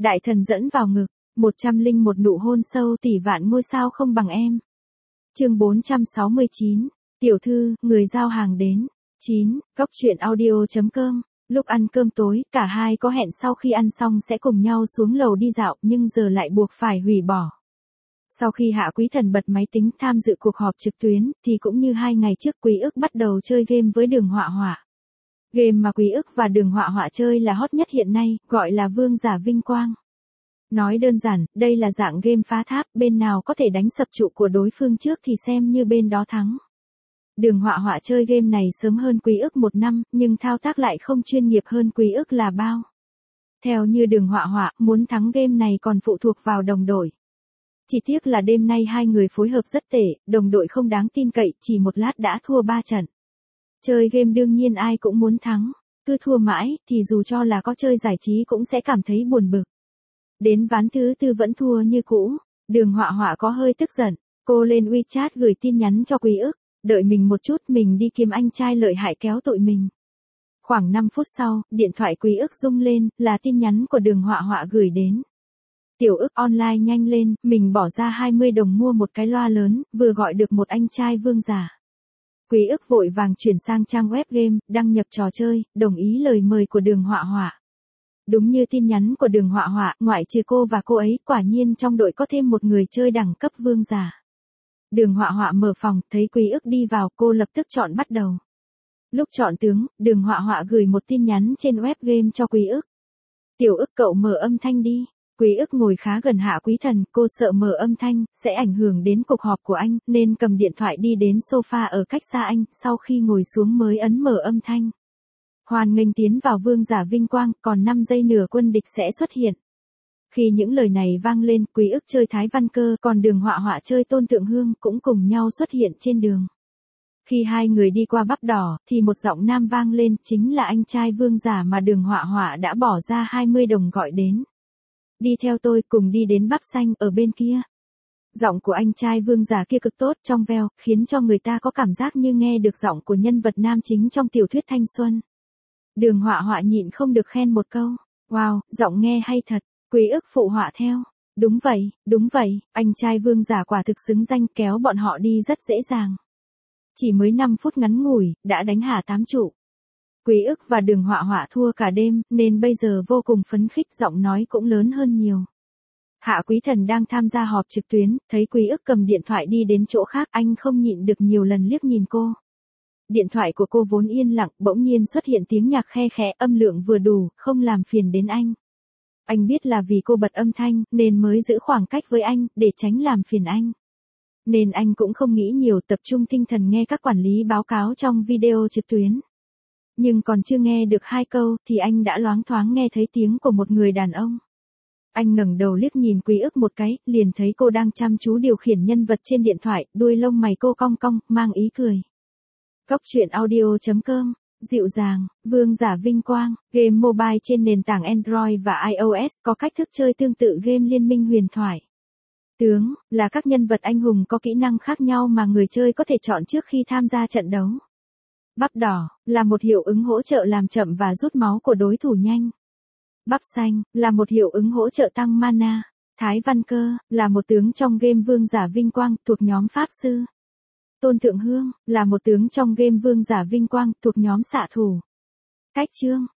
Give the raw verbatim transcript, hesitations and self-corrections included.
Đại thần dẫn vào ngực, một trăm linh một nụ hôn sâu tỷ vạn ngôi sao không bằng em. Chương bốn trăm sáu mươi chín, tiểu thư, người giao hàng đến. chín, Cốc truyện audio chấm com. Lúc ăn cơm tối, cả hai có hẹn sau khi ăn xong sẽ cùng nhau xuống lầu đi dạo, nhưng giờ lại buộc phải hủy bỏ. Sau khi Hạ Quý Thần bật máy tính tham dự cuộc họp trực tuyến, thì cũng như hai ngày trước Quý Ức bắt đầu chơi game với Đường Họa Họa. Game mà Quý Ức và Đường Họa Họa chơi là hot nhất hiện nay, gọi là Vương Giả Vinh Quang. Nói đơn giản, đây là dạng game phá tháp, bên nào có thể đánh sập trụ của đối phương trước thì xem như bên đó thắng. Đường Họa Họa chơi game này sớm hơn Quý Ức một năm, nhưng thao tác lại không chuyên nghiệp hơn Quý Ức là bao. Theo như Đường Họa Họa, muốn thắng game này còn phụ thuộc vào đồng đội. Chỉ tiếc là đêm nay hai người phối hợp rất tệ, đồng đội không đáng tin cậy, chỉ một lát đã thua ba trận. Chơi game đương nhiên ai cũng muốn thắng, cứ thua mãi, thì dù cho là có chơi giải trí cũng sẽ cảm thấy buồn bực. Đến ván thứ tư vẫn thua như cũ, Đường Họa Họa có hơi tức giận, cô lên WeChat gửi tin nhắn cho Quý Ức, đợi mình một chút mình đi kiếm anh trai lợi hại kéo tội mình. Khoảng năm phút sau, điện thoại Quý Ức rung lên, là tin nhắn của Đường Họa Họa gửi đến. Tiểu Ức online nhanh lên, mình bỏ ra hai mươi đồng mua một cái loa lớn, vừa gọi được một anh trai vương giả. Quý Ức vội vàng chuyển sang trang web game, đăng nhập trò chơi, đồng ý lời mời của Đường Họa Họa. Đúng như tin nhắn của Đường Họa Họa, ngoại trừ cô và cô ấy, quả nhiên trong đội có thêm một người chơi đẳng cấp vương giả. Đường Họa Họa mở phòng, thấy Quý Ức đi vào, cô lập tức chọn bắt đầu. Lúc chọn tướng, Đường Họa Họa gửi một tin nhắn trên web game cho Quý Ức. Tiểu Ức cậu mở âm thanh đi. Quý Ức ngồi khá gần Hạ Quý Thần, cô sợ mở âm thanh, sẽ ảnh hưởng đến cuộc họp của anh, nên cầm điện thoại đi đến sofa ở cách xa anh, sau khi ngồi xuống mới ấn mở âm thanh. Hoan nghênh tiến vào Vương Giả Vinh Quang, còn năm giây nửa quân địch sẽ xuất hiện. Khi những lời này vang lên, Quý Ức chơi Thái Văn Cơ, còn Đường Họa Họa chơi Tôn Thượng Hương, cũng cùng nhau xuất hiện trên đường. Khi hai người đi qua bắp đỏ, thì một giọng nam vang lên, chính là anh trai vương giả mà Đường Họa Họa đã bỏ ra hai mươi đồng gọi đến. Đi theo tôi, cùng đi đến bắp xanh, ở bên kia. Giọng của anh trai vương giả kia cực tốt, trong veo, khiến cho người ta có cảm giác như nghe được giọng của nhân vật nam chính trong tiểu thuyết thanh xuân. Đường Họa Họa nhịn không được khen một câu, wow, giọng nghe hay thật. Quý Ức phụ họa theo, đúng vậy, đúng vậy, anh trai vương giả quả thực xứng danh, kéo bọn họ đi rất dễ dàng. Chỉ mới năm phút ngắn ngủi, đã đánh hạ tám trụ. Quý Ức và Đường Họa Họa thua cả đêm, nên bây giờ vô cùng phấn khích, giọng nói cũng lớn hơn nhiều. Hạ Quý Thần đang tham gia họp trực tuyến, thấy Quý Ức cầm điện thoại đi đến chỗ khác, anh không nhịn được nhiều lần liếc nhìn cô. Điện thoại của cô vốn yên lặng, bỗng nhiên xuất hiện tiếng nhạc khe khẽ, âm lượng vừa đủ, không làm phiền đến anh. Anh biết là vì cô bật âm thanh, nên mới giữ khoảng cách với anh, để tránh làm phiền anh. Nên anh cũng không nghĩ nhiều, tập trung tinh thần nghe các quản lý báo cáo trong video trực tuyến. Nhưng còn chưa nghe được hai câu, thì anh đã loáng thoáng nghe thấy tiếng của một người đàn ông. Anh ngẩng đầu liếc nhìn Quý Ức một cái, liền thấy cô đang chăm chú điều khiển nhân vật trên điện thoại, đuôi lông mày cô cong cong, mang ý cười. Cốc truyện audio chấm com. Dịu dàng, Vương Giả Vinh Quang, game mobile trên nền tảng Android và iOS, có cách thức chơi tương tự game Liên Minh Huyền Thoại. Tướng, là các nhân vật anh hùng có kỹ năng khác nhau mà người chơi có thể chọn trước khi tham gia trận đấu. Bắp đỏ, là một hiệu ứng hỗ trợ làm chậm và rút máu của đối thủ nhanh. Bắp xanh, là một hiệu ứng hỗ trợ tăng mana. Thái Văn Cơ, là một tướng trong game Vương Giả Vinh Quang, thuộc nhóm Pháp Sư. Tôn Thượng Hương, là một tướng trong game Vương Giả Vinh Quang, thuộc nhóm xạ thủ. Cách chương,